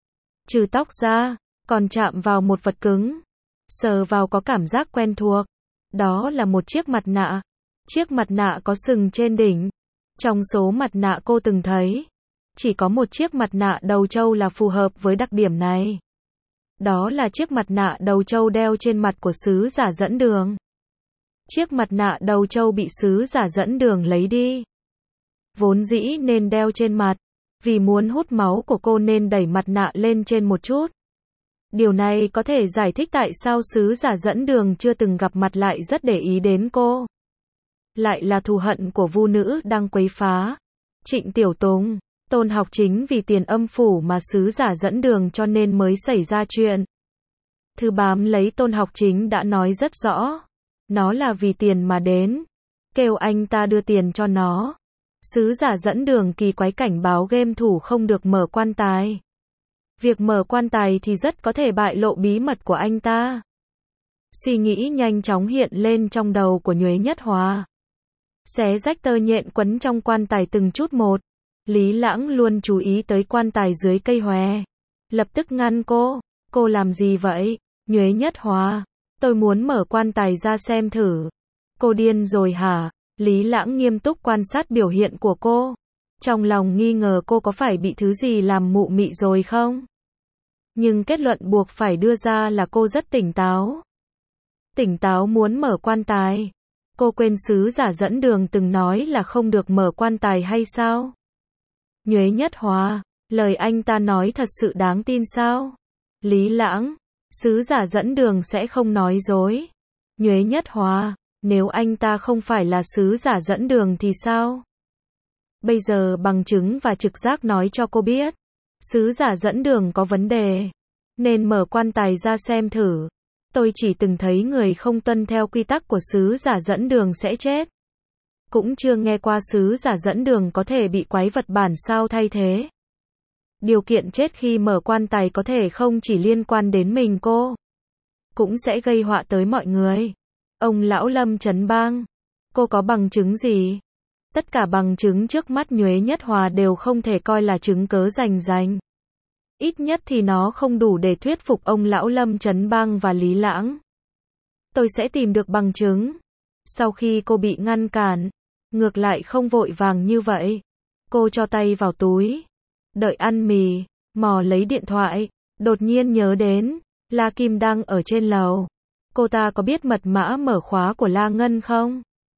Speaker 1: Trừ tóc ra, còn chạm vào một vật cứng. Sờ vào có cảm giác quen thuộc. Đó là một chiếc mặt nạ. Chiếc mặt nạ có sừng trên đỉnh. Trong số mặt nạ cô từng thấy, chỉ có một chiếc mặt nạ đầu trâu là phù hợp với đặc điểm này. Đó là chiếc mặt nạ đầu trâu đeo trên mặt của sứ giả dẫn đường. Chiếc mặt nạ đầu trâu bị sứ giả dẫn đường lấy đi. Vốn dĩ nên đeo trên mặt, vì muốn hút máu của cô nên đẩy mặt nạ lên trên một chút. Điều này có thể giải thích tại sao sứ giả dẫn đường chưa từng gặp mặt lại rất để ý đến cô. Lại là thù hận của vu nữ đang quấy phá. Trịnh Tiểu Tùng, Tôn Học Chính vì tiền âm phủ mà sứ giả dẫn đường cho nên mới xảy ra chuyện. Thư bám lấy Tôn Học Chính đã nói rất rõ. Nó là vì tiền mà đến. Kêu anh ta đưa tiền cho nó. Sứ giả dẫn đường kỳ quái cảnh báo game thủ không được mở quan tài. Việc mở quan tài thì rất có thể bại lộ bí mật của anh ta. Suy nghĩ nhanh chóng hiện lên trong đầu của Nhuế Nhất Hòa. Xé rách tơ nhện quấn trong quan tài từng chút một. Lý Lãng luôn chú ý tới quan tài dưới cây hòe. Lập tức ngăn cô. Cô làm gì vậy? Nhuế Nhất Hòa. Tôi muốn mở quan tài ra xem thử. Cô điên rồi hả? Lý Lãng nghiêm túc quan sát biểu hiện của cô. Trong lòng nghi ngờ cô có phải bị thứ gì làm mụ mị rồi không? Nhưng kết luận buộc phải đưa ra là cô rất tỉnh táo. Tỉnh táo muốn mở quan tài. Cô quên sứ giả dẫn đường từng nói là không được mở quan tài hay sao? Nhuế Nhất Hòa, lời anh ta nói thật sự đáng tin sao? Lý Lãng, sứ giả dẫn đường sẽ không nói dối. Nhuế Nhất Hòa, nếu anh ta không phải là sứ giả dẫn đường thì sao? Bây giờ bằng chứng và trực giác nói cho cô biết. Sứ giả dẫn đường có vấn đề. Nên mở quan tài ra xem thử. Tôi chỉ từng thấy người không tuân theo quy tắc của sứ giả dẫn đường sẽ chết. Cũng chưa nghe qua sứ giả dẫn đường có thể bị quái vật bản sao thay thế. Điều kiện chết khi mở quan tài có thể không chỉ liên quan đến mình cô. Cũng sẽ gây họa tới mọi người. Ông lão Lâm Chấn Bang. Cô có bằng chứng gì? Tất cả bằng chứng trước mắt Nhuế Nhất Hòa đều không thể coi là chứng cớ rành rành. Ít nhất thì nó không đủ để thuyết phục ông lão Lâm Chấn Bang và Lý Lãng. Tôi sẽ tìm được bằng chứng. Sau khi cô bị ngăn cản, ngược lại không vội vàng như vậy. Cô cho tay vào túi. Đợi ăn mì, mò lấy điện thoại. Đột nhiên nhớ đến, La Kim đang ở trên lầu. Cô ta có biết mật mã mở khóa của La Ngân không?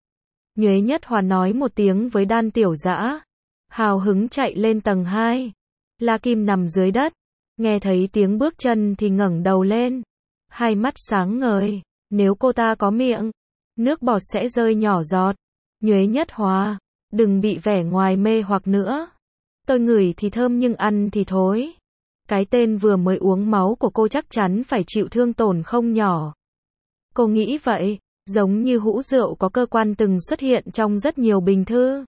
Speaker 1: Nhuế Nhất Hòa nói một tiếng với Đan Tiểu Dã. Hào hứng chạy lên tầng 2. La Kim nằm dưới đất. Nghe thấy tiếng bước chân thì ngẩng đầu lên. Hai mắt sáng ngời. Nếu cô ta có miệng, nước bọt sẽ rơi nhỏ giọt. Nhuế Nhất Hòa, đừng bị vẻ ngoài mê hoặc nữa. Tôi ngửi thì thơm nhưng ăn thì thối. Cái tên vừa mới uống máu của cô chắc chắn phải chịu thương tổn không nhỏ. Cô nghĩ vậy, giống như hũ rượu có cơ quan từng xuất hiện trong rất nhiều bình thư.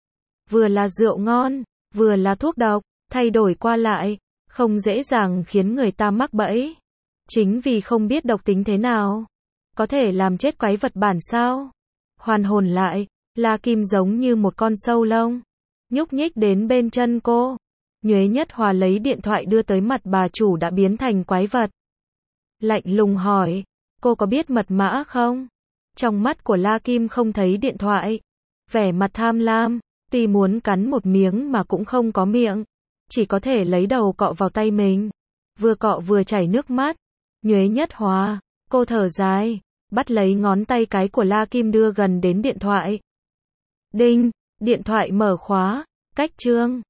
Speaker 1: Vừa là rượu ngon, vừa là thuốc độc, thay đổi qua lại, không dễ dàng khiến người ta mắc bẫy. Chính vì không biết độc tính thế nào, có thể làm chết quái vật bản sao. Hoàn hồn lại, La Kim giống như một con sâu lông, nhúc nhích đến bên chân cô. Nhuế Nhất Hòa lấy điện thoại đưa tới mặt bà chủ đã biến thành quái vật. Lạnh lùng hỏi, cô có biết mật mã không? Trong mắt của La Kim không thấy điện thoại. Vẻ mặt tham lam, tuy muốn cắn một miếng mà cũng không có miệng. Chỉ có thể lấy đầu cọ vào tay mình. Vừa cọ vừa chảy nước mắt. Nhuế Nhất Hòa, cô thở dài, bắt lấy ngón tay cái của La Kim đưa gần đến điện thoại. Đinh, điện thoại mở khóa, cách chương.